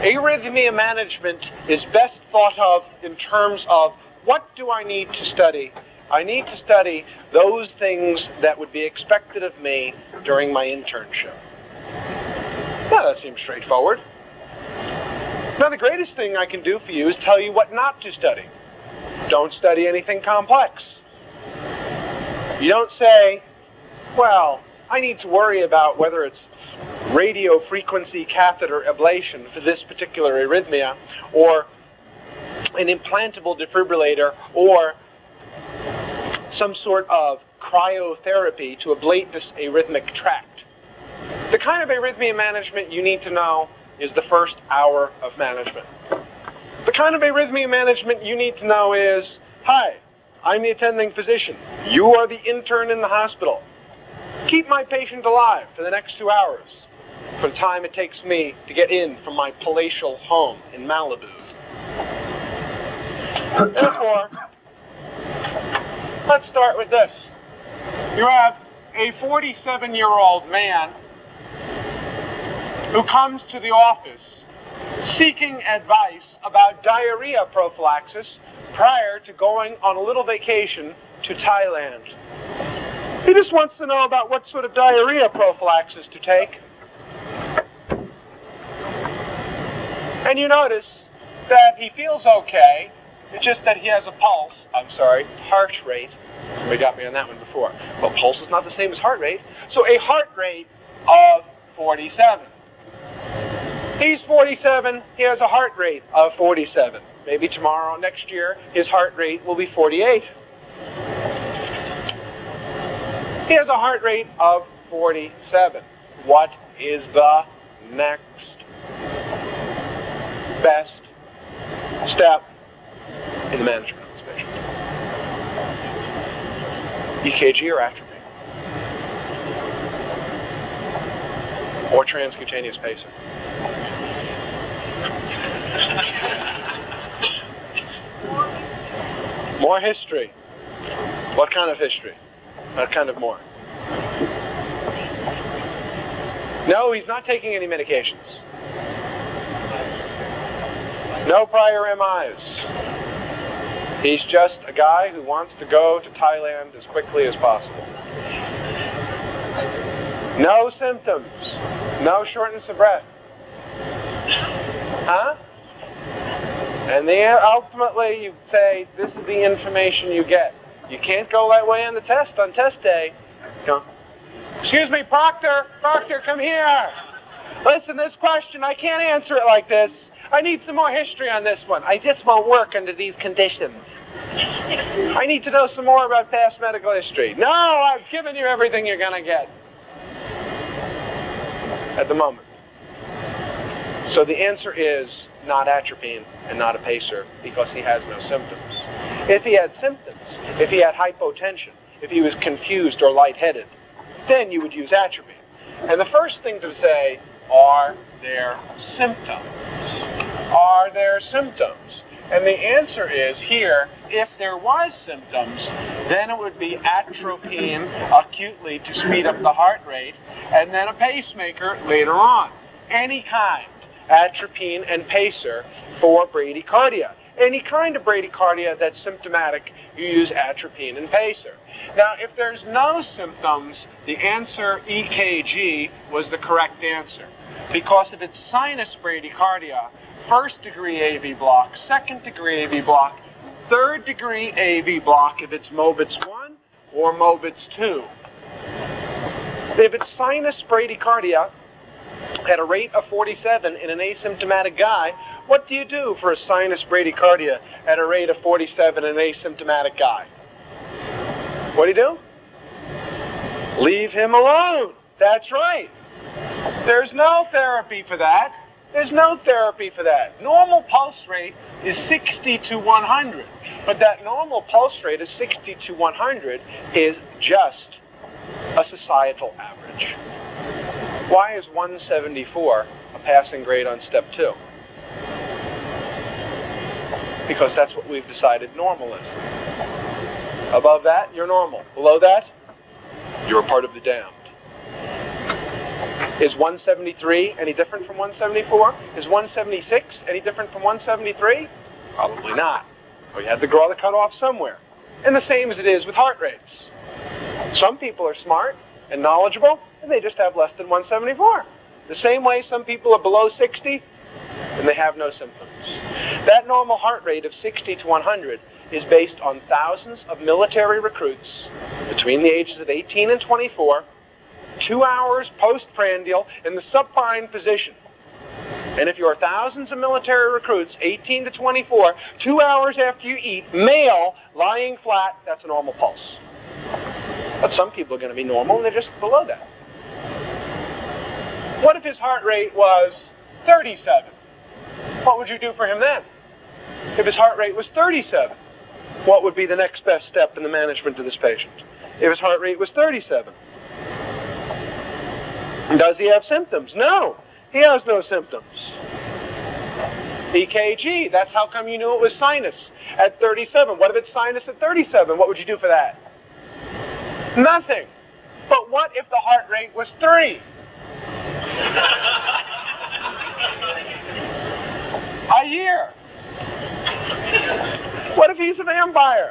Arrhythmia management is best thought of in terms of what do I need to study? I need to study those things that would be expected of me during my internship. Now that seems straightforward. Now the greatest thing I can do for you is tell you what not to study. Don't study anything complex. You don't say, well, I need to worry about whether it's radio frequency catheter ablation for this particular arrhythmia, or an implantable defibrillator, or some sort of cryotherapy to ablate this arrhythmic tract. The kind of arrhythmia management you need to know is the first hour of management. The kind of arrhythmia management you need to know is, hi, I'm the attending physician. You are the intern in the hospital. Keep my patient alive for the next 2 hours, for the time it takes me to get in from my palatial home in Malibu. Therefore, let's start with this. You have a 47-year-old man who comes to the office seeking advice about diarrhea prophylaxis prior to going on a little vacation to Thailand. He just wants to know about what sort of diarrhea prophylaxis to take. And you notice that he feels okay, it's just that he has a pulse, heart rate. Somebody got me on that one before. Well, pulse is not the same as heart rate. So a heart rate of 47. He's 47, he has a heart rate of 47. Maybe tomorrow, next year, his heart rate will be 48. He has a heart rate of 47. What is the next best step in the management of this patient? EKG or atropine? Or transcutaneous pacer? More history. What kind of history? What kind of more? No, he's not taking any medications. No prior MIs. He's just a guy who wants to go to Thailand as quickly as possible. No symptoms. No shortness of breath. Huh? And then ultimately you say, this is the information you get. You can't go that way on the test, on test day. You know, excuse me, Proctor, come here. Listen, this question, I can't answer it like this. I need some more history on this one. I just won't work under these conditions. I need to know some more about past medical history. No, I've given you everything you're going to get at the moment. So the answer is not atropine and not a pacer, because he has no symptoms. If he had symptoms, if he had hypotension, if he was confused or lightheaded, then you would use atropine. And the first thing to say, are there symptoms? Are there symptoms? And the answer is here, if there was symptoms, then it would be atropine acutely to speed up the heart rate, and then a pacemaker later on. Any kind, atropine and pacer for bradycardia. Any kind of bradycardia that's symptomatic, you use atropine and pacer. Now, if there's no symptoms, the answer EKG was the correct answer. Because if it's sinus bradycardia, first degree AV block, second degree AV block, third degree AV block if it's Mobitz 1 or Mobitz 2. If it's sinus bradycardia at a rate of 47 in an asymptomatic guy, what do you do for a sinus bradycardia at a rate of 47 in an asymptomatic guy? What do you do? Leave him alone. That's right. There's no therapy for that. There's no therapy for that. Normal pulse rate is 60 to 100. But that normal pulse rate of 60 to 100 is just a societal average. Why is 174 a passing grade on step 2? Because that's what we've decided normal is. Above that, you're normal. Below that, you're a part of the damned. Is 173 any different from 174? Is 176 any different from 173? Probably not. Well, you had to draw the cutoff somewhere. And the same as it is with heart rates. Some people are smart and knowledgeable, and they just have less than 174. The same way some people are below 60, and they have no symptoms. That normal heart rate of 60 to 100 is based on thousands of military recruits between the ages of 18 and 24, 2 hours postprandial in the supine position. And if you're thousands of military recruits, 18 to 24, 2 hours after you eat, male, lying flat, that's a normal pulse. But some people are going to be normal and they're just below that. What if his heart rate was 37? What would you do for him then? If his heart rate was 37, what would be the next best step in the management of this patient? If his heart rate was 37. Does he have symptoms? No, he has no symptoms. EKG, that's how come you knew it was sinus at 37. What if it's sinus at 37? What would you do for that? Nothing. But what if the heart rate was 3? A year. What if he's a vampire?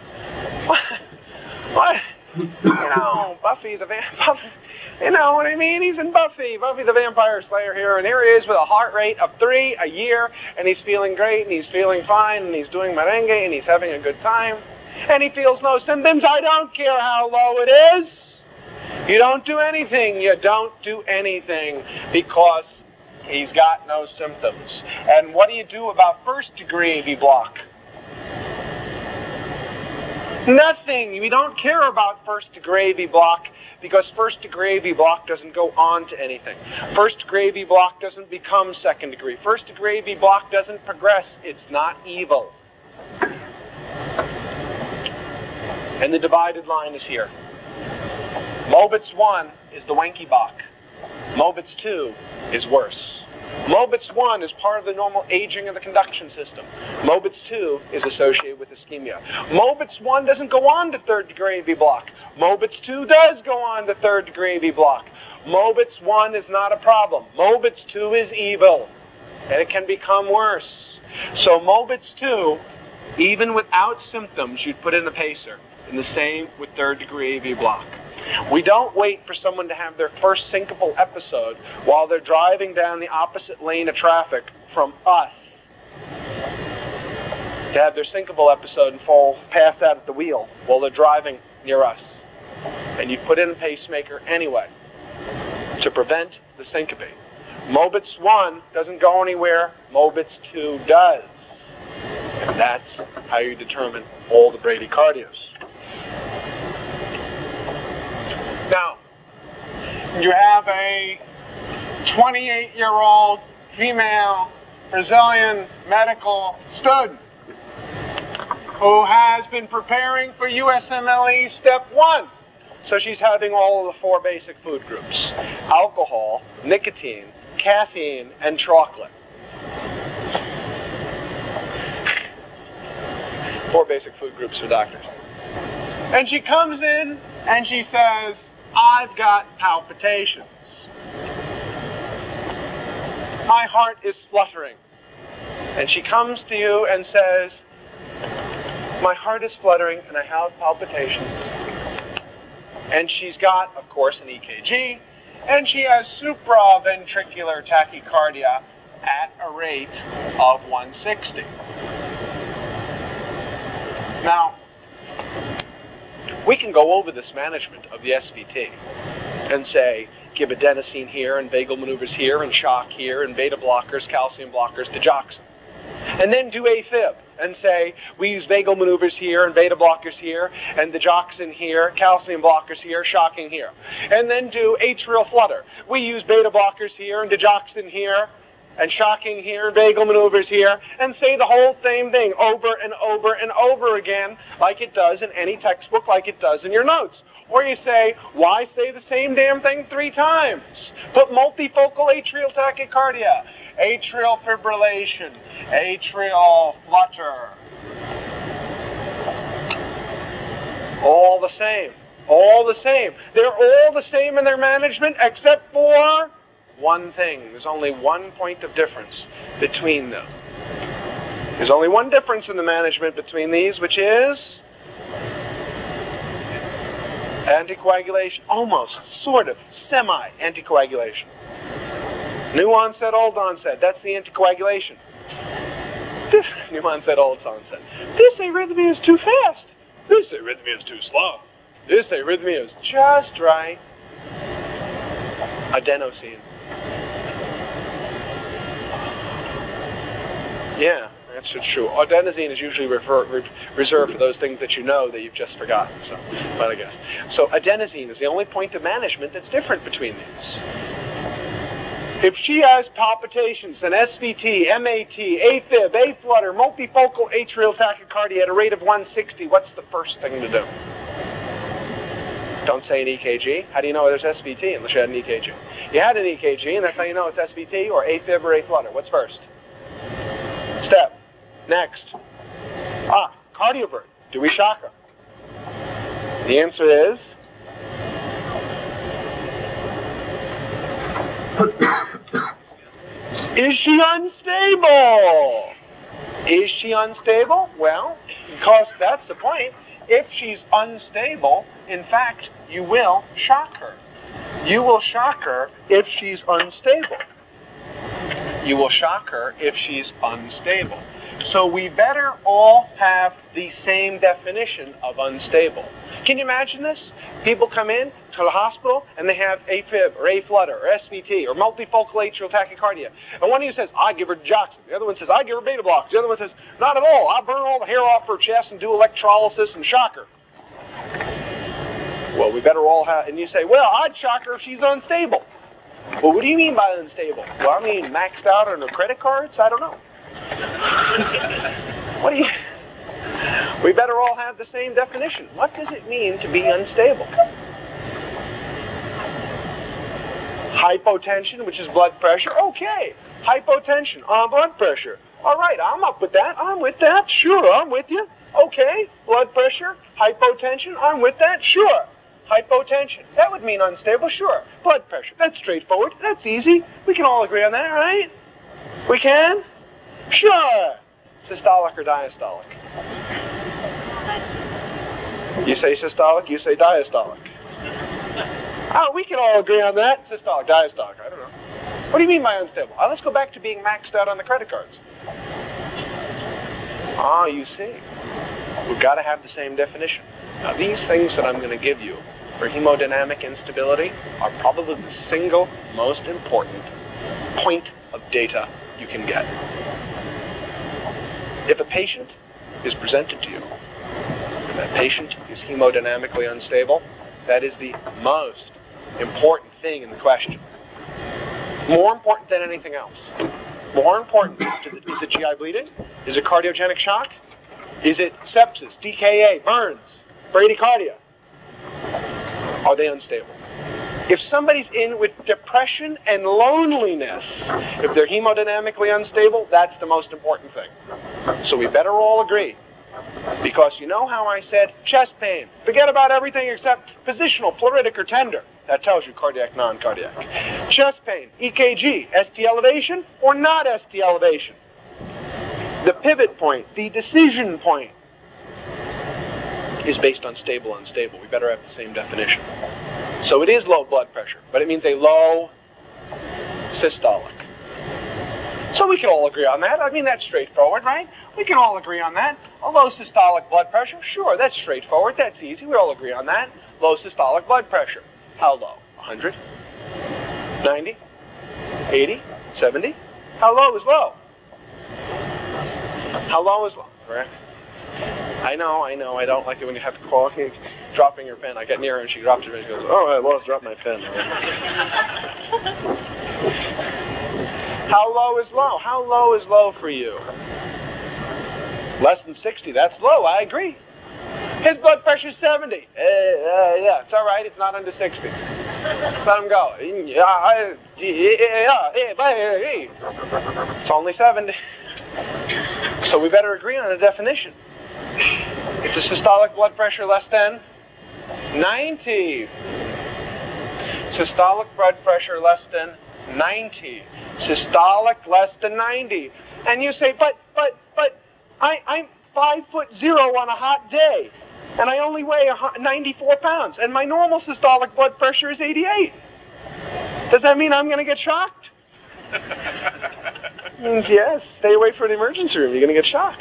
What? You know, Buffy the vampire. You know what I mean? He's in Buffy the Vampire Slayer here, and here he is with a heart rate of 3 a year, and he's feeling great, and he's feeling fine, and he's doing merengue, and he's having a good time, and he feels no symptoms. I don't care how low it is. You don't do anything. You don't do anything because he's got no symptoms. And what do you do about first-degree AV block? Nothing. We don't care about first-degree AV block because first-degree AV block doesn't go on to anything. First-degree AV block doesn't become second-degree. First-degree AV block doesn't progress. It's not evil. And the divided line is here. Mobitz 1 is the Wenckebach. Mobitz 2 is worse. Mobitz 1 is part of the normal aging of the conduction system. Mobitz 2 is associated with ischemia. Mobitz 1 doesn't go on to third-degree AV block. Mobitz 2 does go on to third-degree AV block. Mobitz 1 is not a problem. Mobitz 2 is evil, and it can become worse. So Mobitz 2, even without symptoms, you'd put in a pacer, and the same with third-degree AV block. We don't wait for someone to have their first syncopal episode while they're driving down the opposite lane of traffic from us to have their syncopal episode and fall pass out at the wheel while they're driving near us. And you put in a pacemaker anyway to prevent the syncope. Mobitz 1 doesn't go anywhere. Mobitz 2 does. And that's how you determine all the bradycardias. Now, you have a 28-year-old female Brazilian medical student who has been preparing for USMLE Step 1. So she's having all of the 4 basic food groups: alcohol, nicotine, caffeine, and chocolate. 4 basic food groups for doctors. And she comes in and she says, I've got palpitations. My heart is fluttering. And she comes to you and says, my heart is fluttering and I have palpitations. And she's got, of course, an EKG, and she has supraventricular tachycardia at a rate of 160. Now, we can go over this management of the SVT and say, give adenosine here and vagal maneuvers here and shock here and beta blockers, calcium blockers, digoxin. And then do AFib and say, we use vagal maneuvers here and beta blockers here and digoxin here, calcium blockers here, shocking here. And then do atrial flutter. We use beta blockers here and digoxin here and shocking here, vagal maneuvers here, and say the whole same thing over and over and over again, like it does in any textbook, like it does in your notes. Or you say, why say the same damn thing 3 times? Put multifocal atrial tachycardia, atrial fibrillation, atrial flutter. All the same. All the same. They're all the same in their management except for one thing. There's only one point of difference between them. There's only one difference in the management between these, which is anticoagulation. Almost, sort of, semi-anticoagulation. New onset, old onset. That's the anticoagulation. New onset, old onset. This arrhythmia is too fast. This arrhythmia is too slow. This arrhythmia is just right. Adenosine. Yeah, that's true. Adenosine is usually reserved for those things that you know that you've just forgotten. So, but I guess. So adenosine is the only point of management that's different between these. If she has palpitations, an SVT, MAT, AFib, A-flutter, multifocal atrial tachycardia at a rate of 160, what's the first thing to do? Don't say an EKG. How do you know there's SVT unless you had an EKG? You had an EKG, and that's how you know it's SVT or AFib or A-flutter. What's first? Step. Next. Cardiovert. Do we shock her? The answer is... Is she unstable? Is she unstable? Well, because that's the point. If she's unstable, in fact, you will shock her. You will shock her if she's unstable. You will shock her if she's unstable. So we better all have the same definition of unstable. Can you imagine this? People come in to the hospital and they have AFib or A-flutter or SVT or multifocal atrial tachycardia. And one of you says, I give her digoxin. The other one says, I give her beta blockers. The other one says, not at all. I'll burn all the hair off her chest and do electrolysis and shock her. Well, we better all have... And you say, well, I'd shock her if she's unstable. Well, what do you mean by unstable? Well, I mean maxed out on her credit cards? I don't know. What do you... We better all have the same definition. What does it mean to be unstable? Hypotension, which is blood pressure. Okay, hypotension on blood pressure. All right, I'm up with that. I'm with that. Sure, I'm with you. Okay, blood pressure, hypotension. I'm with that. Sure. Hypotension. That would mean unstable. Sure. Blood pressure. That's straightforward. That's easy. We can all agree on that, right? We can? Sure. Systolic or diastolic? You say systolic, you say diastolic. Oh, we can all agree on that. Systolic, diastolic, I don't know. What do you mean by unstable? Let's go back to being maxed out on the credit cards. You see. We've got to have the same definition. Now, these things that I'm going to give you for hemodynamic instability are probably the single most important point of data you can get. If a patient is presented to you, and that patient is hemodynamically unstable, that is the most important thing in the question. More important than anything else. More important. Is it GI bleeding? Is it cardiogenic shock? Is it sepsis, DKA, burns, bradycardia? Are they unstable? If somebody's in with depression and loneliness, if they're hemodynamically unstable, that's the most important thing. So we better all agree. Because you know how I said chest pain. Forget about everything except positional, pleuritic, or tender. That tells you cardiac, non-cardiac. Chest pain, EKG, ST elevation or not ST elevation. The pivot point, the decision point, is based on stable, unstable. We better have the same definition. So it is low blood pressure, but it means a low systolic. So we can all agree on that. I mean, that's straightforward, right? We can all agree on that. A low systolic blood pressure, sure, that's straightforward. That's easy. We all agree on that. Low systolic blood pressure. How low? 100? 90? 80? 70? How low is low? How low is low, right? I know, I don't like it when you have to call dropping your pen. I get near her and she drops her pen and goes, oh, I dropped my pen. How low is low? How low is low for you? Less than 60, that's low, I agree. His blood pressure's 70. Yeah, it's all right, it's not under 60. Let him go. It's only 70. So we better agree on a definition. It's a systolic blood pressure less than 90. Systolic blood pressure less than 90. Systolic less than 90. And you say, but I'm 5'0" on a hot day, and I only weigh 94 pounds, and my normal systolic blood pressure is 88. Does that mean I'm going to get shocked? Means yes. Stay away from the emergency room. You're going to get shocked.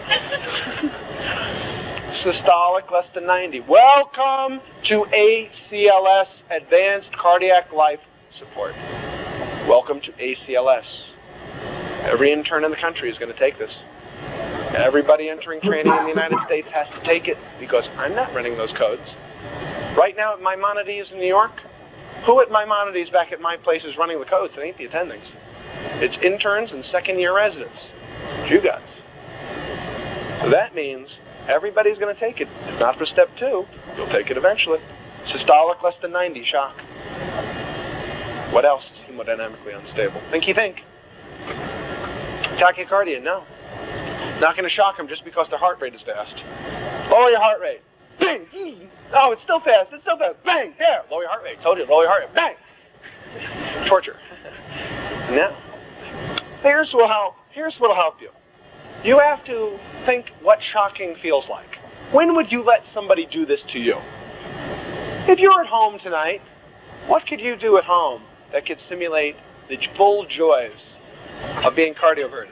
Systolic less than 90. Welcome to ACLS, Advanced Cardiac Life Support. Welcome to ACLS. Every intern in the country is going to take this. Everybody entering training in the United States has to take it because I'm not running those codes. Right now at Maimonides in New York, who at Maimonides back at my place is running the codes? It ain't the attendings. It's interns and second-year residents. It's you guys. So that means everybody's going to take it. If not for step 2, you'll take it eventually. Systolic less than 90, shock. What else is hemodynamically unstable? Think. Tachycardia, no. Not going to shock them just because their heart rate is fast. Lower your heart rate. Bang! Oh, it's still fast. Bang! There! Lower your heart rate. Told you, lower your heart rate. Bang! Torture. Now, here's what'll help you. You have to think what shocking feels like. When would you let somebody do this to you? If you're at home tonight, what could you do at home that could simulate the full joys of being cardioverted?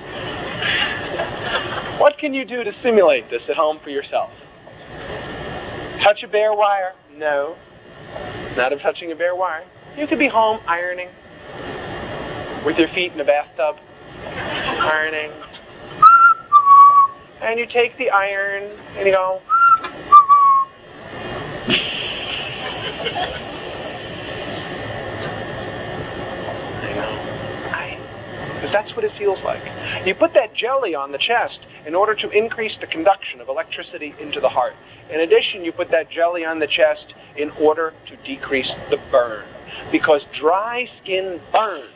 What can you do to simulate this at home for yourself? Touch a bare wire? No. Not of touching a bare wire. You could be home ironing with your feet in a bathtub. Ironing. And you take the iron and you go. Because that's what it feels like. You put that jelly on the chest in order to increase the conduction of electricity into the heart. In addition, you put that jelly on the chest in order to decrease the burn. Because dry skin burns.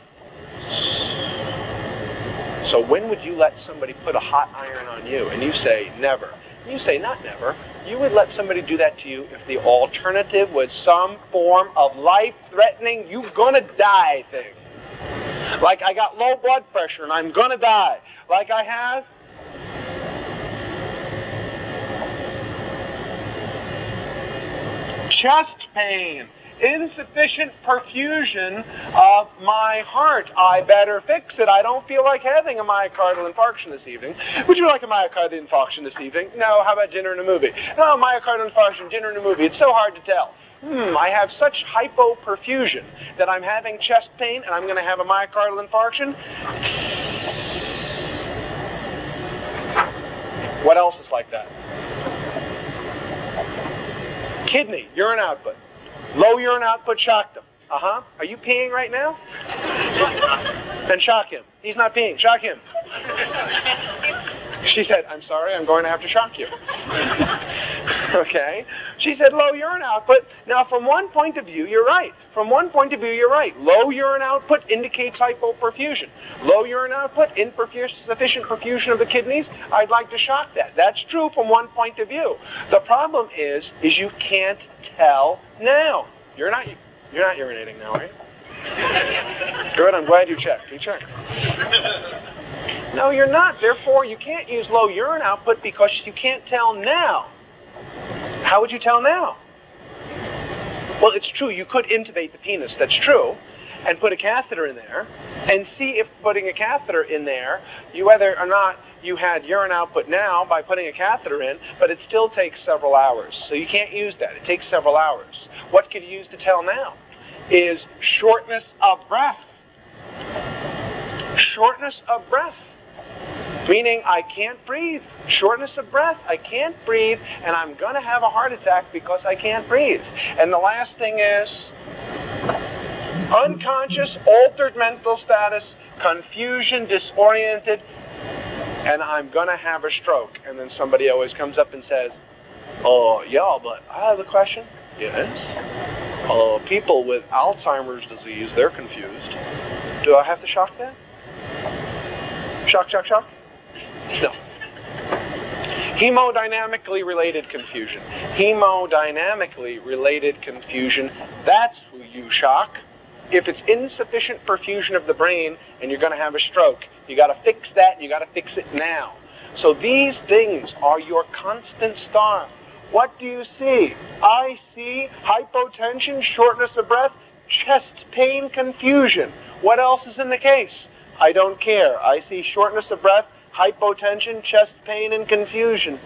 So when would you let somebody put a hot iron on you? And you say, never. And you say, not never. You would let somebody do that to you if the alternative was some form of life-threatening, you gonna die thing. Like I got low blood pressure and I'm going to die. Like I have chest pain, insufficient perfusion of my heart. I better fix it. I don't feel like having a myocardial infarction this evening. Would you like a myocardial infarction this evening? No, how about dinner and a movie? No, myocardial infarction, dinner and a movie. It's so hard to tell. I have such hypoperfusion that I'm having chest pain and I'm going to have a myocardial infarction. What else is like that? Kidney, urine output. Low urine output, shock them. Are you peeing right now? Then shock him. He's not peeing. Shock him. She said, I'm sorry, I'm going to have to shock you. Okay? She said low urine output. Now, from one point of view, you're right. Low urine output indicates hypoperfusion. Low urine output, insufficient perfusion of the kidneys, I'd like to shock that. That's true from one point of view. The problem is you can't tell now. You're not urinating now, are you? Good, I'm glad you checked. You checked. No, you're not. Therefore, you can't use low urine output because you can't tell now. How would you tell now? Well, it's true. You could intubate the penis. That's true. And put a catheter in there and see if putting a catheter in there, whether or not you had urine output now by putting a catheter in, but it still takes several hours. So you can't use that. It takes several hours. What could you use to tell now is shortness of breath. Shortness of breath. Meaning I can't breathe. Shortness of breath. I can't breathe, and I'm going to have a heart attack because I can't breathe. And the last thing is unconscious, altered mental status, confusion, disoriented, and I'm going to have a stroke. And then somebody always comes up and says, oh, yeah, but I have a question. Yes? People with Alzheimer's disease, they're confused. Do I have to shock them? Shock, shock, shock? No. Hemodynamically related confusion. Hemodynamically related confusion, that's who you shock. If it's insufficient perfusion of the brain and you're going to have a stroke, you got to fix that and you got to fix it now. So these things are your constant star. What do you see? I see hypotension, shortness of breath, chest pain, confusion. What else is in the case? I don't care. I see shortness of breath, hypotension, chest pain, and confusion.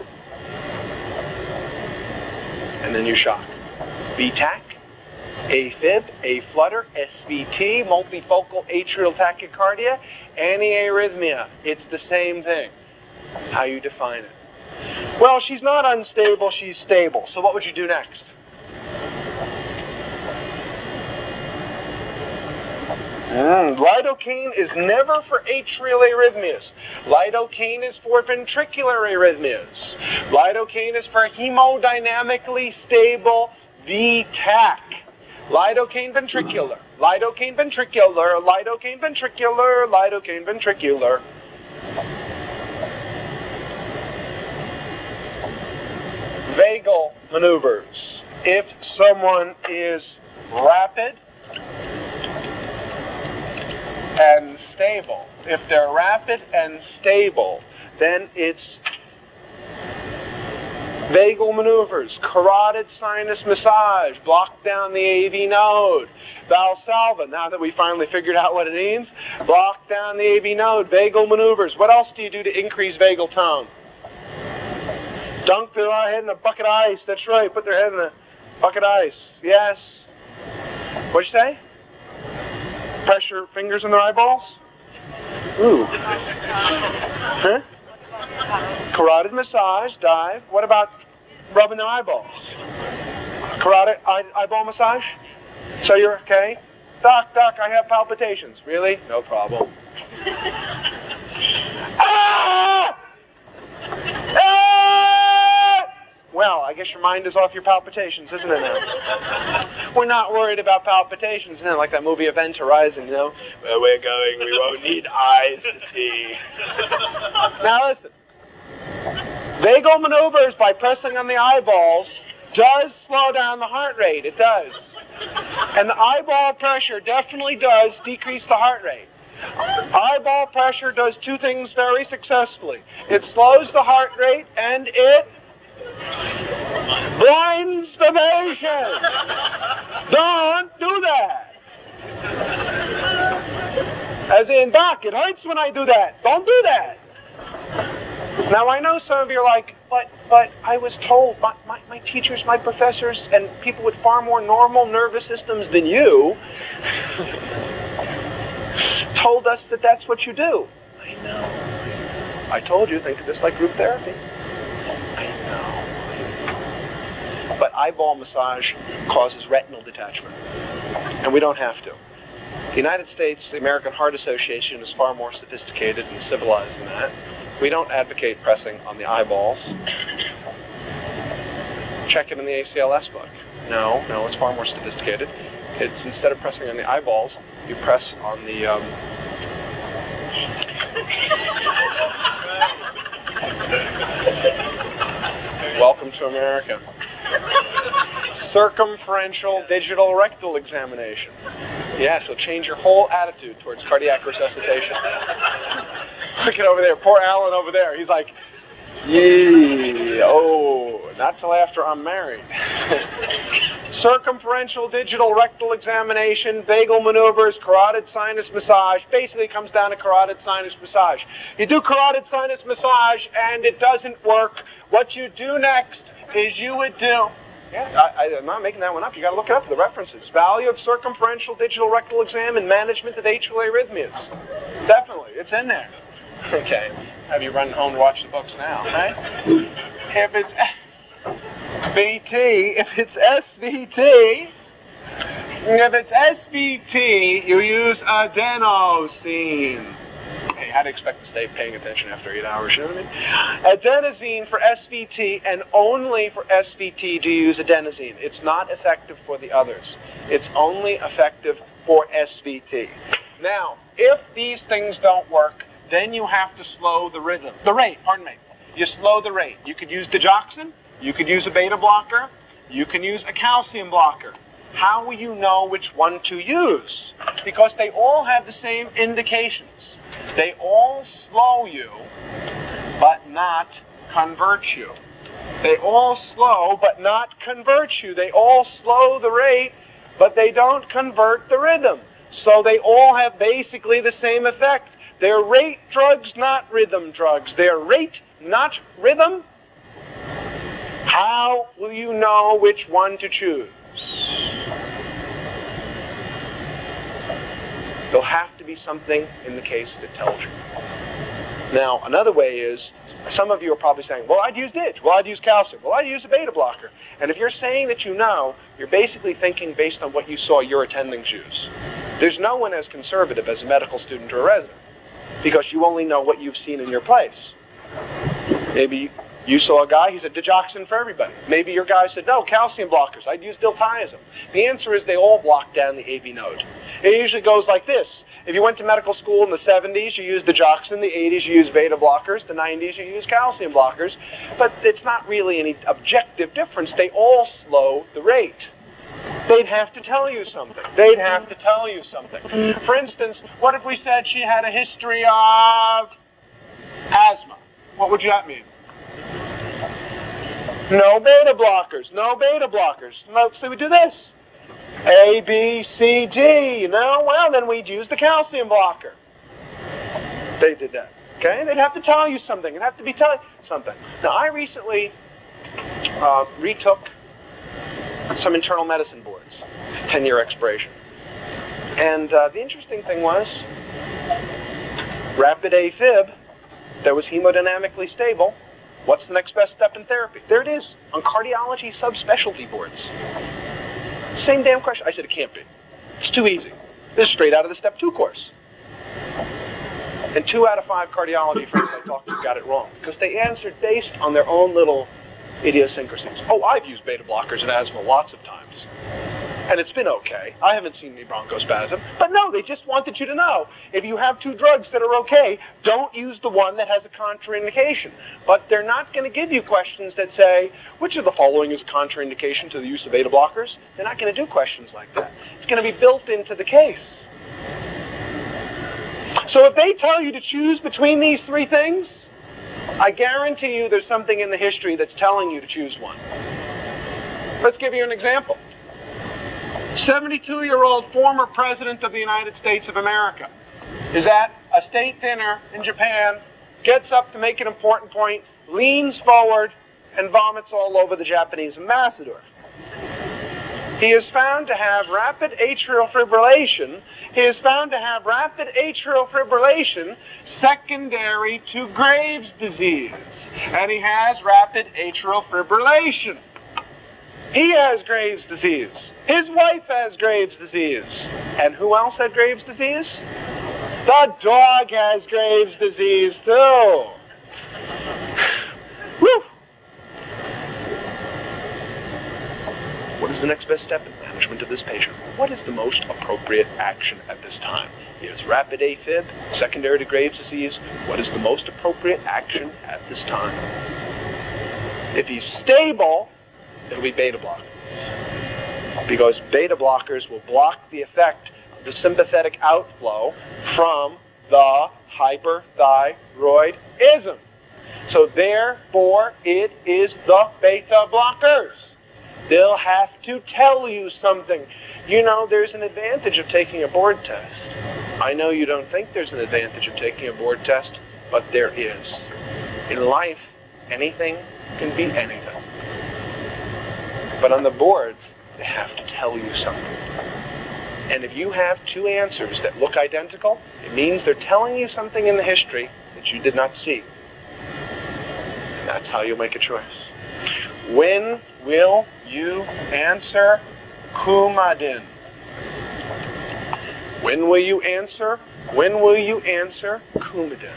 And then you shock. VTach, AFib, aflutter, SVT, multifocal atrial tachycardia, antiarrhythmia. It's the same thing. How you define it. Well, she's not unstable, she's stable. So what would you do next? Lidocaine is never for atrial arrhythmias. Lidocaine is for ventricular arrhythmias. Lidocaine is for hemodynamically stable VTach. Lidocaine ventricular. Lidocaine ventricular. Lidocaine ventricular. Lidocaine ventricular. Vagal maneuvers. If someone is rapid and stable, if they're rapid and stable, then it's vagal maneuvers, carotid sinus massage, block down the AV node, Valsalva, now that we finally figured out what it means, block down the AV node, vagal maneuvers. What else do you do to increase vagal tone? Dunk their head in a bucket of ice. That's right, put their head in a bucket of ice. Yes. What'd you say? Pressure fingers in their eyeballs? Ooh. Huh? Carotid massage, dive. What about rubbing their eyeballs? Carotid eyeball massage? So you're okay? Doc, I have palpitations. Really? No problem. Ah! Well, I guess your mind is off your palpitations, isn't it now? We're not worried about palpitations, isn't it? Like that movie Event Horizon, you know? Where we're going, we won't need eyes to see. Now listen. Vagal maneuvers by pressing on the eyeballs does slow down the heart rate. It does. And the eyeball pressure definitely does decrease the heart rate. Eyeball pressure does two things very successfully. It slows the heart rate and it blinds the patient. Don't do that. As in, Doc, it hurts when I do that. Don't do that. Now, I know some of you are like, but I was told, my teachers, my professors, and people with far more normal nervous systems than you told us that that's what you do. I know. I told you, think of this like group therapy. I know. But eyeball massage causes retinal detachment. And we don't have to. The United States, the American Heart Association, is far more sophisticated and civilized than that. We don't advocate pressing on the eyeballs. Check it in the ACLS book. No, it's far more sophisticated. It's instead of pressing on the eyeballs, you press on the Welcome to America. Circumferential digital rectal examination. Yes, it'll change your whole attitude towards cardiac resuscitation. Look at over there, poor Alan over there. He's like, not till after I'm married. Circumferential digital rectal examination, vagal maneuvers, carotid sinus massage. Basically comes down to carotid sinus massage. You do carotid sinus massage and it doesn't work. What you do next is you would do... Yeah, I'm not making that one up. You got to look it up. The references. Value of circumferential digital rectal exam and management of atrial arrhythmias. Definitely, it's in there. Okay, have you run home to watch the books now, right? If it's SVT, you use adenosine. Hey, how to expect to stay paying attention after 8 hours, you know what I mean? Adenosine for SVT, and only for SVT do you use adenosine. It's not effective for the others. It's only effective for SVT. Now, if these things don't work, then you have to slow the rate. you slow the rate. You could use digoxin, you could use a beta blocker, you can use a calcium blocker. How will you know which one to use? Because they all have the same indications. They all slow you, but not convert you. They all slow, but not convert you. They all slow the rate, but they don't convert the rhythm. So they all have basically the same effect. They're rate drugs, not rhythm drugs. They're rate, not rhythm. How will you know which one to choose? There'll have to be something in the case that tells you. Now, another way is, some of you are probably saying, well, I'd use DIG. Well, I'd use calcium. Well, I'd use a beta blocker. And if you're saying that you know, you're basically thinking based on what you saw your attendings use. There's no one as conservative as a medical student or a resident, because you only know what you've seen in your place. Maybe you saw a guy, he said digoxin for everybody. Maybe your guy said, no, calcium blockers. I'd use diltiazem. The answer is they all block down the AV node. It usually goes like this. If you went to medical school in the 70s, you used digoxin. The 80s, you used beta blockers. The 90s, you used calcium blockers. But it's not really any objective difference. They all slow the rate. They'd have to tell you something. They'd have to tell you something. For instance, what if we said she had a history of asthma? What would that mean? No beta blockers. No beta blockers. So we do this. A, B, C, D. No, well, then we'd use the calcium blocker. They did that. Okay? They'd have to tell you something. It'd have to be telling you something. Now, I recently retook some internal medicine boards, 10-year expiration. And the interesting thing was, rapid AFib that was hemodynamically stable. What's the next best step in therapy? There it is, on cardiology subspecialty boards. Same damn question. I said, it can't be. It's too easy. This is straight out of the Step 2 course. And 2 out of 5 cardiology friends I talked to got it wrong, because they answered based on their own little idiosyncrasies. Oh, I've used beta blockers in asthma lots of times, and it's been okay. I haven't seen any bronchospasm. But no, they just wanted you to know, if you have 2 drugs that are okay, don't use the one that has a contraindication. But they're not going to give you questions that say, which of the following is a contraindication to the use of beta blockers? They're not going to do questions like that. It's going to be built into the case. So if they tell you to choose between these 3 things, I guarantee you there's something in the history that's telling you to choose one. Let's give you an example. 72-year-old former president of the United States of America is at a state dinner in Japan, gets up to make an important point, leans forward, and vomits all over the Japanese ambassador. He is found to have rapid atrial fibrillation. He is found to have rapid atrial fibrillation secondary to Graves' disease. And he has rapid atrial fibrillation. He has Graves' disease. His wife has Graves' disease. And who else had Graves' disease? The dog has Graves' disease too. Woo! What is the next best step in management of this patient? What is the most appropriate action at this time? He has rapid AFib, secondary to Graves' disease. What is the most appropriate action at this time? If he's stable, it'll be beta blockers. Because beta blockers will block the effect of the sympathetic outflow from the hyperthyroidism. So therefore, it is the beta blockers. They'll have to tell you something. You know, there's an advantage of taking a board test. I know you don't think there's an advantage of taking a board test, but there is. In life, anything can beat anything. But on the boards, they have to tell you something. And if you have 2 answers that look identical, it means they're telling you something in the history that you did not see. And that's how you make a choice. When will you answer Coumadin? When will you answer? When will you answer Coumadin?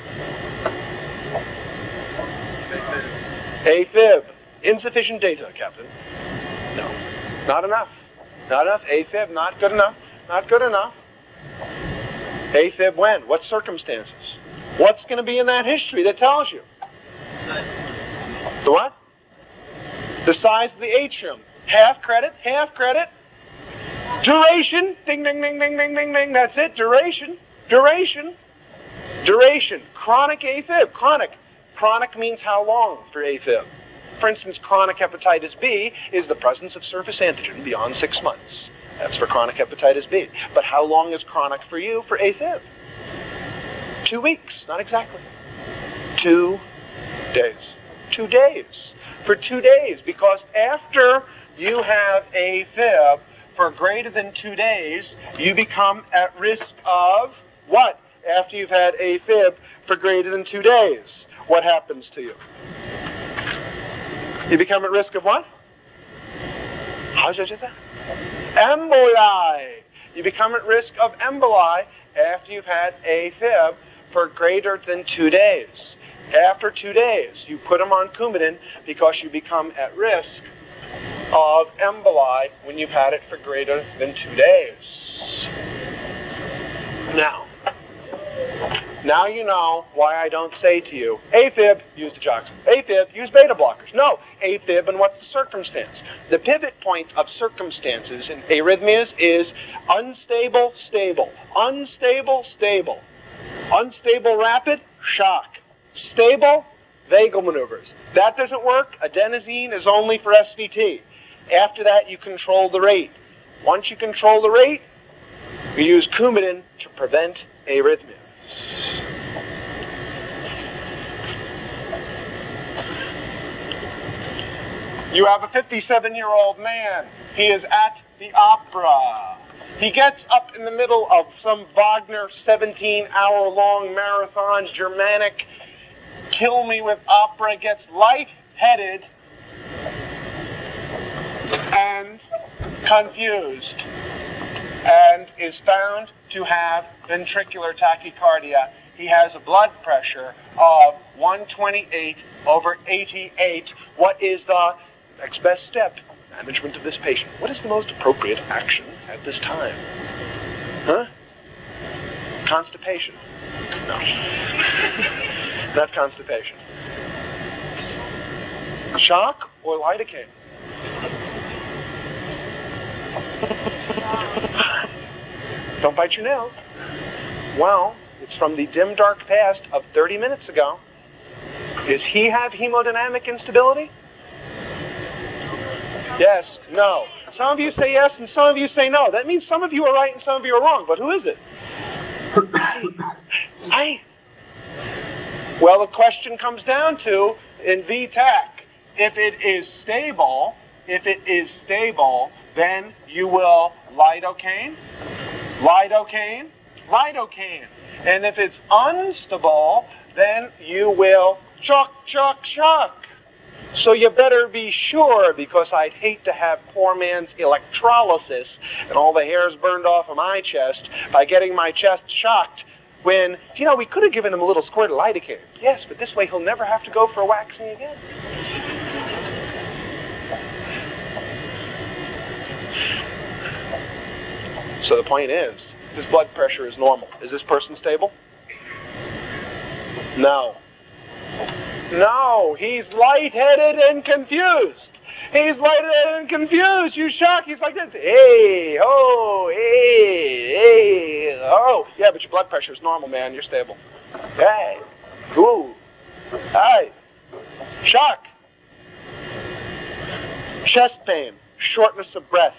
AFib. Insufficient data, Captain. No. Not enough. Not enough. AFib, not good enough. Not good enough. AFib when? What circumstances? What's going to be in that history that tells you? The what? The size of the atrium. Half credit, half credit. Duration. Ding, ding, ding, ding, ding, ding, ding. That's it. Duration. Duration. Duration. Chronic AFib. Chronic. Chronic means how long for AFib. For instance, chronic hepatitis B is the presence of surface antigen beyond 6 months. That's for chronic hepatitis B. But how long is chronic for you for AFib? 2 weeks. Not exactly. 2 days. 2 days. For 2 days. Because after you have AFib for greater than 2 days, you become at risk of what? After you've had AFib for greater than 2 days. What happens to you? You become at risk of what? How did I do that? Emboli. You become at risk of emboli after you've had AFib for greater than 2 days. After 2 days, you put them on Coumadin because you become at risk of emboli when you've had it for greater than 2 days. Now you know why I don't say to you, AFib, use digoxin. AFib, use beta blockers. No, AFib, and what's the circumstance? The pivot point of circumstances in arrhythmias is unstable, stable. Unstable, stable. Unstable, rapid, shock. Stable, vagal maneuvers. That doesn't work. Adenosine is only for SVT. After that, you control the rate. Once you control the rate, you use Coumadin to prevent arrhythmias. You have a 57-year-old man. He is at the opera. He gets up in the middle of some Wagner 17-hour-long marathon, Germanic, kill me with opera, gets lightheaded and confused, and is found to have ventricular tachycardia. He has a blood pressure of 128/88. What is the next best step? Management of this patient. What is the most appropriate action at this time? Huh? Constipation. No. Not constipation. Shock or lidocaine? Don't bite your nails. Well, it's from the dim, dark past of 30 minutes ago. Does he have hemodynamic instability? Yes, no. Some of you say yes and some of you say no. That means some of you are right and some of you are wrong. But who is it? Well, the question comes down to, in VTAC, if it is stable, then you will lidocaine, lidocaine, lidocaine. And if it's unstable, then you will shock, shock, shock. So you better be sure, because I'd hate to have poor man's electrolysis and all the hairs burned off of my chest by getting my chest shocked when, we could have given him a little squirt of lidocaine. Yes, but this way he'll never have to go for a waxing again. So the point is, his blood pressure is normal. Is this person stable? No. No, he's lightheaded and confused. He's lightheaded and confused. You shock. He's like this. Hey, oh, hey, oh. Yeah, but your blood pressure is normal, man. You're stable. Hey, ooh, hi. Shock. Chest pain, shortness of breath.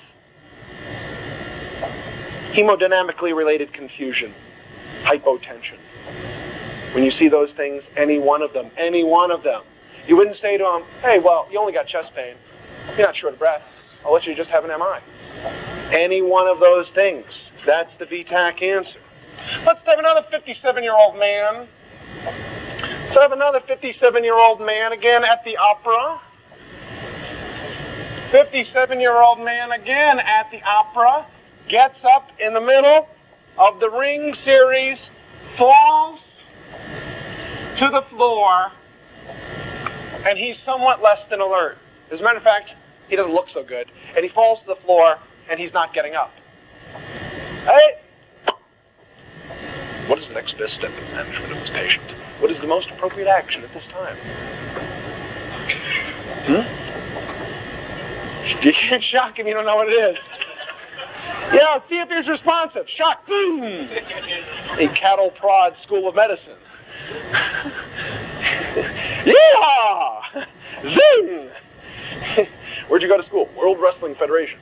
Hemodynamically related confusion, hypotension. When you see those things, any one of them, you wouldn't say to him, hey, well, you only got chest pain. You're not short of breath. I'll let you just have an MI. Any one of those things. That's the VTAC answer. Let's have another 57-year-old man. Let's have another 57-year-old man again at the opera. 57-year-old man again at the opera. Gets up in the middle of the ring series, falls to the floor, and he's somewhat less than alert. As a matter of fact, he doesn't look so good. And he falls to the floor, and he's not getting up. Hey! What is the next best step in the management of this patient? What is the most appropriate action at this time? You can't shock him, you don't know what it is. Yeah, see if he's responsive. Shock. Boom. In cattle prod school of medicine. Yeehaw! Zing! Where'd you go to school? World Wrestling Federation.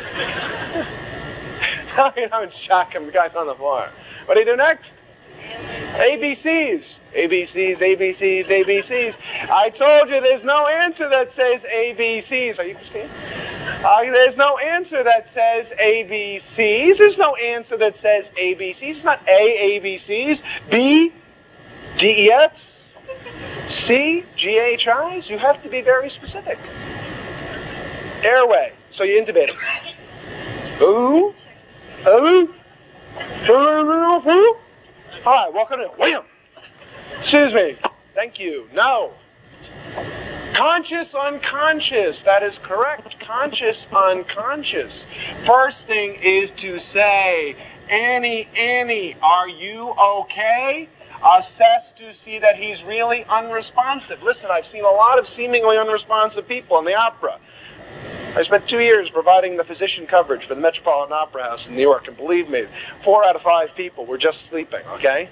No, you don't shock him. The guy's on the floor. What do you do next? ABCs. ABCs, ABCs, ABCs. I told you there's no answer that says ABCs. Are you Christine? There's no answer that says ABCs. There's no answer that says ABCs. It's not A, ABCs. B, DEFs. C, GHIs. You have to be very specific. Airway. So you intubate him. Ooh. Ooh. Ooh. All right, welcome in. Wham! Excuse me. Thank you. No. Conscious, unconscious. That is correct. Conscious, unconscious. First thing is to say, Annie, are you okay? Assess to see that he's really unresponsive. Listen, I've seen a lot of seemingly unresponsive people in the opera. I spent 2 years providing the physician coverage for the Metropolitan Opera House in New York, and believe me, 4 out of 5 people were just sleeping, okay?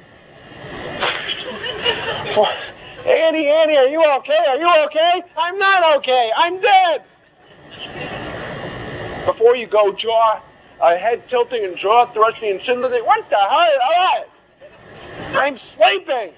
Annie, are you okay? Are you okay? I'm not okay. I'm dead. Before you go head tilting and jaw thrusting and chin lifting, what the hell? All right. I'm sleeping.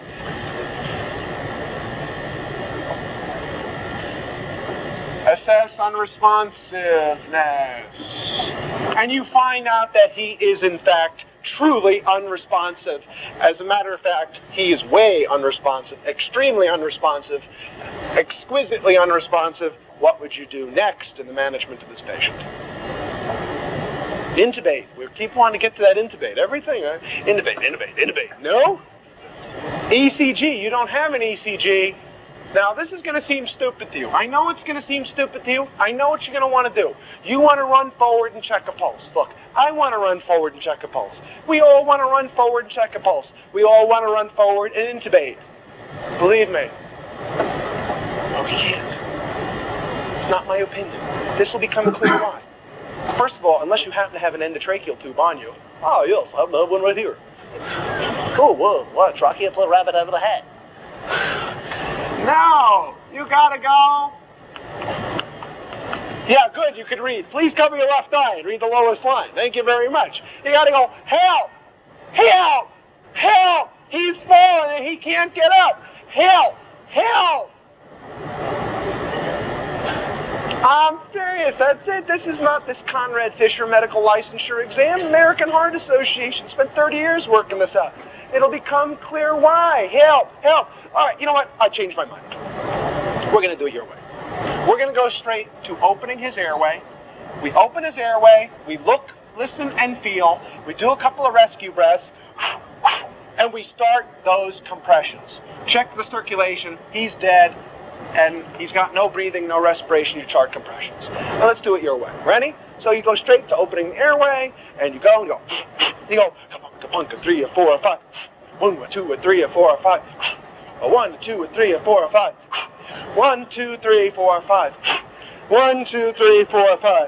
Assess unresponsiveness. And you find out that he is, in fact, truly unresponsive. As a matter of fact, he is way unresponsive, extremely unresponsive, exquisitely unresponsive. What would you do next in the management of this patient? Intubate. We keep wanting to get to that intubate. Everything. Intubate. No? ECG. You don't have an ECG. Now, this is going to seem stupid to you. I know it's going to seem stupid to you. I know what you're going to want to do. You want to run forward and check a pulse. Look, I want to run forward and check a pulse. We all want to run forward and check a pulse. We all want to run forward and intubate. Believe me. No, we can't. It's not my opinion. This will become clear why. First of all, unless you happen to have an endotracheal tube on you. Oh, yes, I have one right here. Oh, whoa, what? Trachea pull a rabbit out of the hat. No, you gotta go. Yeah, good, you could read. Please cover your left eye and read the lowest line. Thank you very much. You gotta go, help, help, help. He's falling and he can't get up. Help, help. I'm serious, that's it. This is not this Conrad Fisher medical licensure exam. American Heart Association spent 30 years working this out. It'll become clear why. Help, help. All right, you know what? I changed my mind. We're going to do it your way. We're going to go straight to opening his airway. We open his airway. We look, listen, and feel. We do a couple of rescue breaths. And we start those compressions. Check the circulation. He's dead. And he's got no breathing, no respiration. You chart compressions. Now let's do it your way. Ready? So you go straight to opening the airway. And you go and go. You go, kapunk, 3 or 4 or 5. 1 or 2 or 3 or 4 or 5. 1, 2, 3, 4, 5. 1, 2, 3, 4, 5. 1, 2, 3, 4, 5.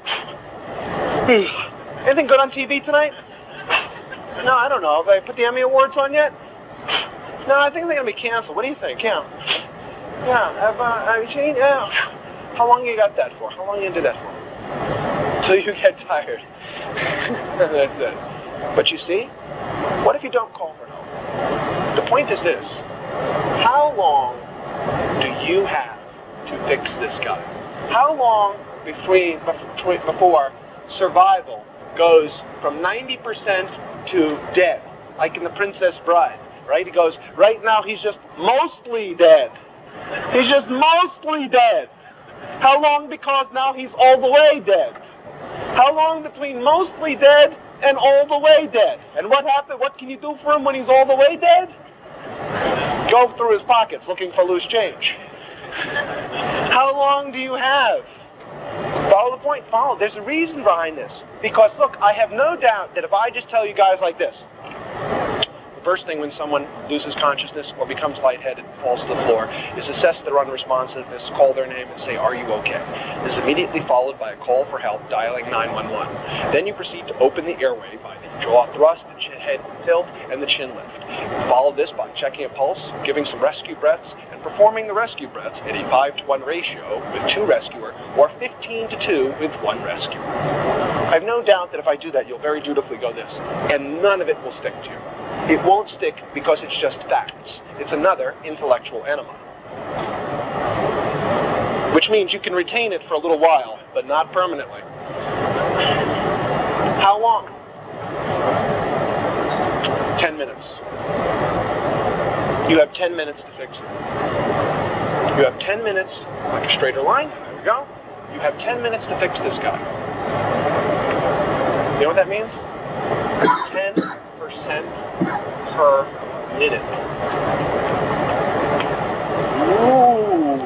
Anything good on TV tonight? No, I don't know. Have they put the Emmy Awards on yet? No, I think they're going to be canceled. What do you think? Yeah. Have you seen? Yeah. How long you got that for? How long you did that for? Till you get tired. That's it. But you see, what if you don't call for help? The point is this. How long do you have to fix this guy? How long before survival goes from 90% to dead? Like in The Princess Bride, right? He goes, right now he's just mostly dead. He's just mostly dead. How long because now he's all the way dead? How long between mostly dead and all the way dead? And what happened? What can you do for him when he's all the way dead? Go through his pockets looking for loose change. How long do you have? Follow the point. Follow. There's a reason behind this. Because, look, I have no doubt that if I just tell you guys like this, the first thing when someone loses consciousness or becomes lightheaded, falls to the floor, is assess their unresponsiveness, call their name, and say, "Are you okay?" This is immediately followed by a call for help, dialing 911. Then you proceed to open the airway by the jaw thrust, the head tilt, and the chin lift. Follow this by checking a pulse, giving some rescue breaths, and performing the rescue breaths at a 5-to-1 ratio with 2 rescuer, or 15-to-2 with 1 rescuer. I have no doubt that if I do that, you'll very dutifully go this, and none of it will stick to you. It won't stick because it's just facts. It's another intellectual enema. Which means you can retain it for a little while, but not permanently. How long? 10 minutes. You have 10 minutes to fix it. You have 10 minutes, like a straighter line. There we go. You have 10 minutes to fix this guy. You know what that means? 10% per minute. Ooh.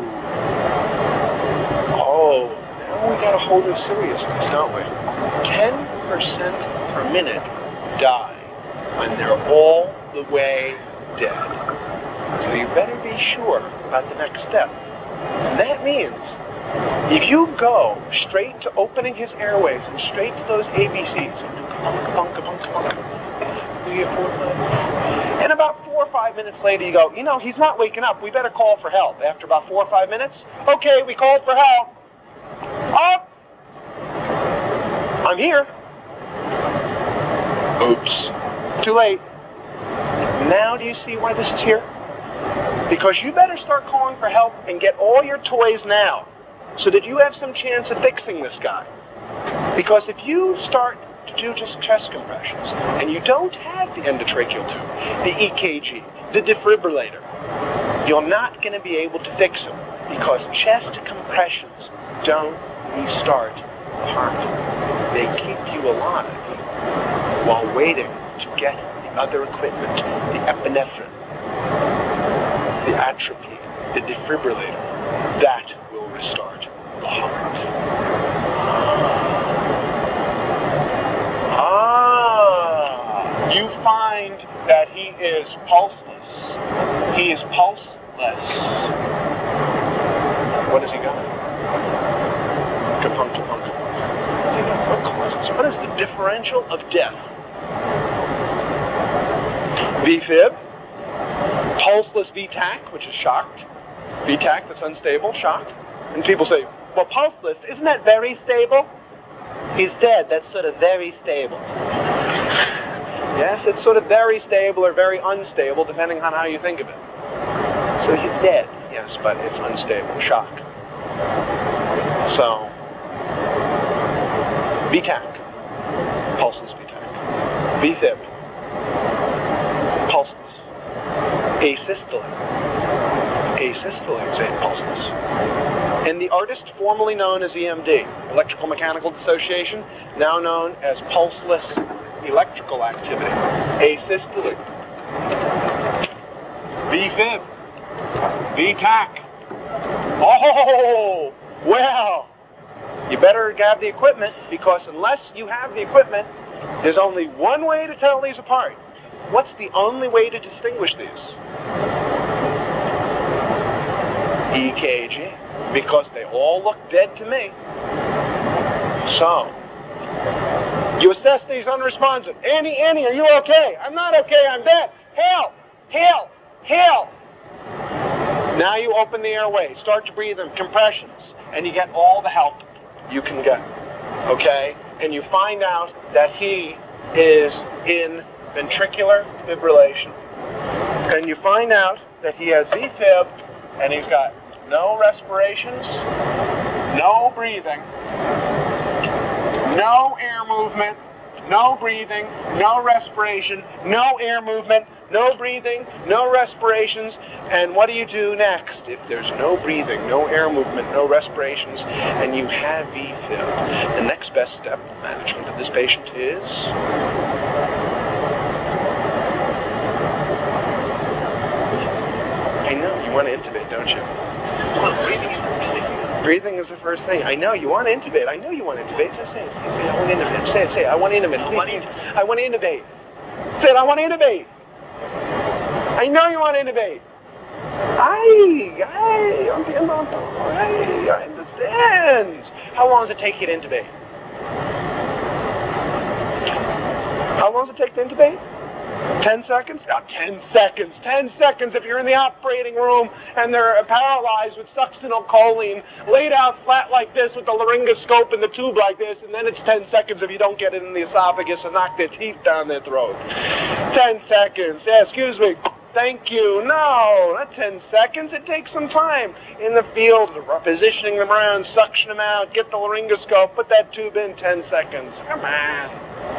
Oh, now we got a hold of seriousness, don't we? 10% per minute die when they're all the way dead. So you better be sure about the next step. And that means if you go straight to opening his airways and straight to those ABCs, and about 4 or 5 minutes later you go, you know, he's not waking up, we better call for help. After about 4 or 5 minutes, okay, we called for help. Up! I'm here. Oops. Too late. Now do you see why this is here? Because you better start calling for help and get all your toys now so that you have some chance of fixing this guy. Because if you start to do just chest compressions and you don't have the endotracheal tube, the EKG, the defibrillator, you're not going to be able to fix him because chest compressions don't restart the heart. They keep you alive while waiting to get the other equipment, the epinephrine, the atropine, the defibrillator. That will restart the heart. You find that he is pulseless. He is pulseless. What has he got? Kapunk, kapunk, kapunk. What has he got? What causes? What is the differential of death? VFib, pulseless VTAC, which is shocked. VTAC, that's unstable, shocked. And people say, well, pulseless, isn't that very stable? He's dead, that's sort of very stable. Yes, it's sort of very stable or very unstable, depending on how you think of it. So he's dead, yes, but it's unstable, shock. So, VTAC, pulseless VTAC. VFib, pulseless. Asystole. Asystole is pulseless. And the artist formerly known as EMD, electrical mechanical dissociation, now known as pulseless electrical activity. Asystole. VFib. VTAC. Oh, well, you better have the equipment, because unless you have the equipment, there's only one way to tell these apart. What's the only way to distinguish these? EKG, because they all look dead to me. So, you assess these unresponsive. Annie, are you okay? I'm not okay, I'm dead. Help! Help! Help! Now you open the airway, start to breathe in, compressions, and you get all the help you can get. Okay? And you find out that he is in ventricular fibrillation. And you find out that he has VFib, and he's got no respirations, no breathing, no air movement, no breathing, no respiration, no air movement, no breathing, no respirations. And what do you do next? If there's no breathing, no air movement, no respirations, and you have VFib, the next best step in management of this patient is I know, you want to intubate, don't you? Well, breathing is the first thing. Breathing is the first thing. I know, you want to intubate. I know you want to intubate. Just say it. Say, I want to intubate. Say it. I want to intubate. I want to intubate. Say it, I want to intubate. I know you want to intubate. I understand. How long does it take you to intubate? How long does it take to intubate? 10 seconds? 10 seconds. 10 seconds if you're in the operating room and they're paralyzed with succinylcholine, laid out flat like this with the laryngoscope and the tube like this, and then it's 10 seconds if you don't get it in the esophagus and knock their teeth down their throat. 10 seconds. Yeah, excuse me. Thank you. No, not 10 seconds. It takes some time in the field, positioning them around, suction them out, get the laryngoscope, put that tube in, 10 seconds. Come on.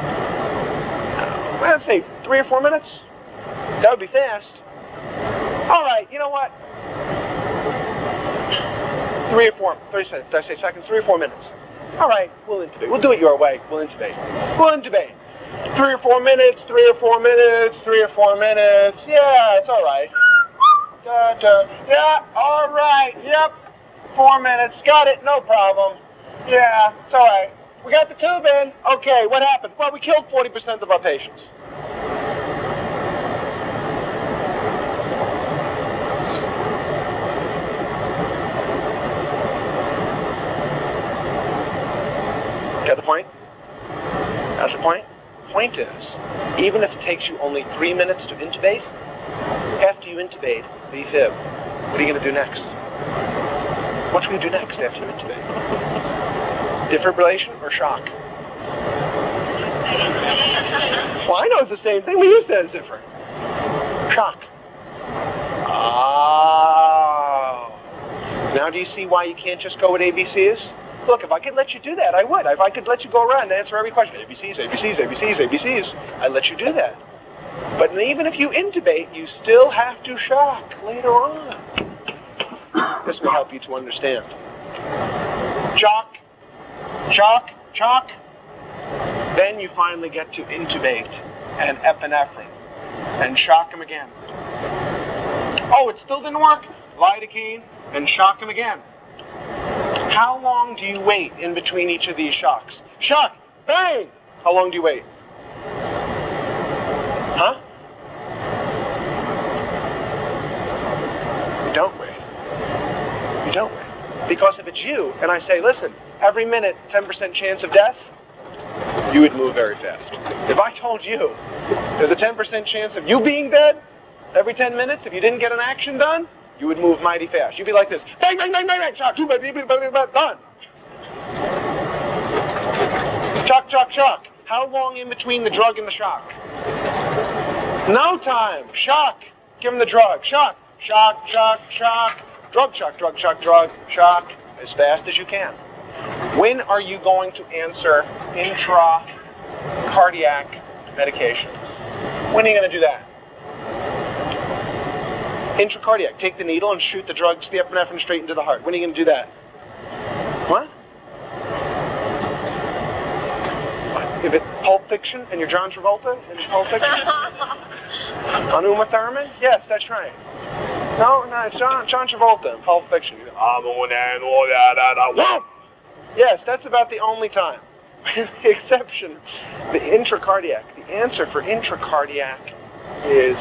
Let's say 3 or 4 minutes. That would be fast. All right, you know what? 3 or 4, 30 seconds, 3 or 4 minutes. All right, we'll intubate. We'll do it your way. We'll intubate. We'll intubate. 3 or 4 minutes, 3 or 4 minutes, 3 or 4 minutes. Yeah, it's all right. Yeah, all right. Yep, 4 minutes. Got it, no problem. Yeah, it's all right. We got the tube in. Okay, what happened? Well, we killed 40% of our patients. Get the point? That's the point? Point is, even if it takes you only 3 minutes to intubate, after you intubate, V-fib, what are you going to do next? What are you going to do next after you intubate? Defibrillation or shock? Well, I know it's the same thing, but you said it's different. Shock. Oh. Now do you see why you can't just go with ABCs? Look, if I could let you do that, I would. If I could let you go around and answer every question, ABCs, ABCs, ABCs, ABCs, I'd let you do that. But even if you intubate, you still have to shock later on. This will help you to understand. Shock. Shock, shock. Then you finally get to intubate and epinephrine and shock him again. Oh, it still didn't work? Lidocaine and shock him again. How long do you wait in between each of these shocks? Shock, bang! How long do you wait? Huh? You don't wait. You don't wait. Because if it's you, and I say, listen, every minute, 10% chance of death, you would move very fast. If I told you there's a 10% chance of you being dead every 10 minutes if you didn't get an action done, you would move mighty fast. You'd be like this, bang, bang, bang, bang, bang, shock, done. Shock, shock, shock. How long in between the drug and the shock? No time. Shock. Give him the drug. Shock, shock, shock, shock. Drug, shock, drug, shock, drug, shock. As fast as you can. When are you going to answer intracardiac medications? When are you going to do that? Intracardiac. Take the needle and shoot the drugs, the epinephrine, straight into the heart. When are you going to do that? What? If it's Pulp Fiction and you're John Travolta in Pulp Fiction? On Uma Thurman? Yes, that's right. No, it's John Travolta in Pulp Fiction. Yes, that's about the only time. With the exception, the intracardiac. The answer for intracardiac is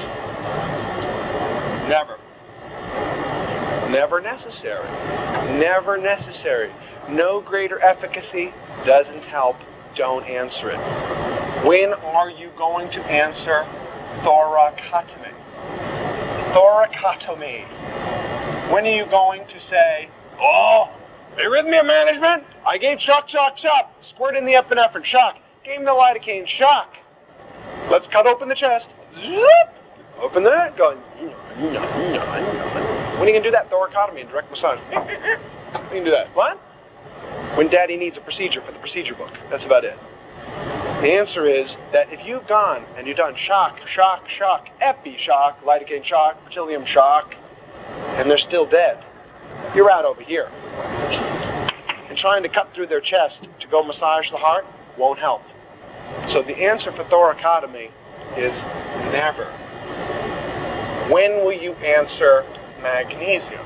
never. Never necessary. Never necessary. No greater efficacy, doesn't help, don't answer it. When are you going to answer thoracotomy? Thoracotomy. When are you going to say, oh, arrhythmia management? I gave shock, shock, shock. Squirt in the epinephrine, shock. Gave him the lidocaine, shock. Let's cut open the chest. Zip. Open that, going. When are you going to do that? Thoracotomy and direct massage. When are you going to do that? What? When daddy needs a procedure for the procedure book. That's about it. The answer is that if you've gone and you've done shock, shock, shock, epi shock, lidocaine shock, beryllium shock, and they're still dead, you're out over here. And trying to cut through their chest to go massage the heart won't help. So the answer for thoracotomy is never. When will you answer magnesium?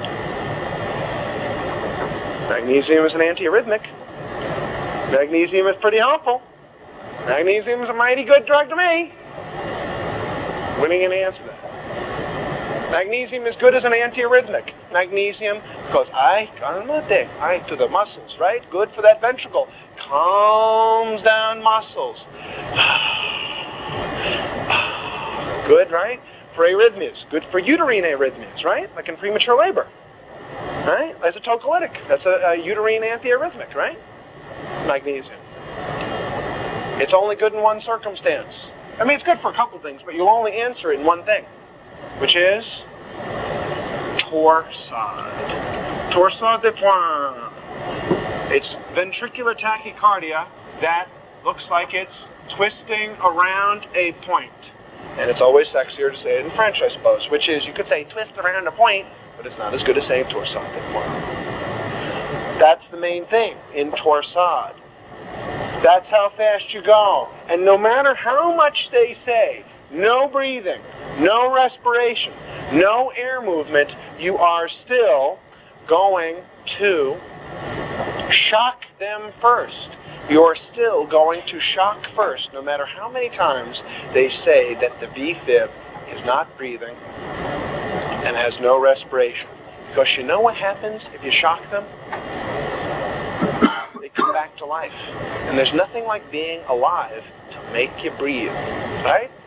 Magnesium is an antiarrhythmic. Magnesium is pretty helpful. Magnesium is a mighty good drug to me. When are you going to answer that? Magnesium is good as an antiarrhythmic. Magnesium goes, to the muscles, right? Good for that ventricle. Calms down muscles. Good, right? For arrhythmias. Good for uterine arrhythmias, right? Like in premature labor. Right? As a tocolytic. That's a uterine antiarrhythmic, right? Magnesium. It's only good in one circumstance. I mean, it's good for a couple things, but you'll only answer it in one thing, which is torsade. Torsade de pointe. It's ventricular tachycardia that looks like it's twisting around a point. And it's always sexier to say it in French, I suppose, which is, you could say twist around a point, but it's not as good as saying torsade de pointe. That's the main thing in torsade. That's how fast you go. And no matter how much they say, no breathing, no respiration, no air movement, you are still going to shock them first. You're still going to shock first, no matter how many times they say that the V-fib is not breathing and has no respiration. Because you know what happens if you shock them? They come back to life. And there's nothing like being alive to make you breathe, right?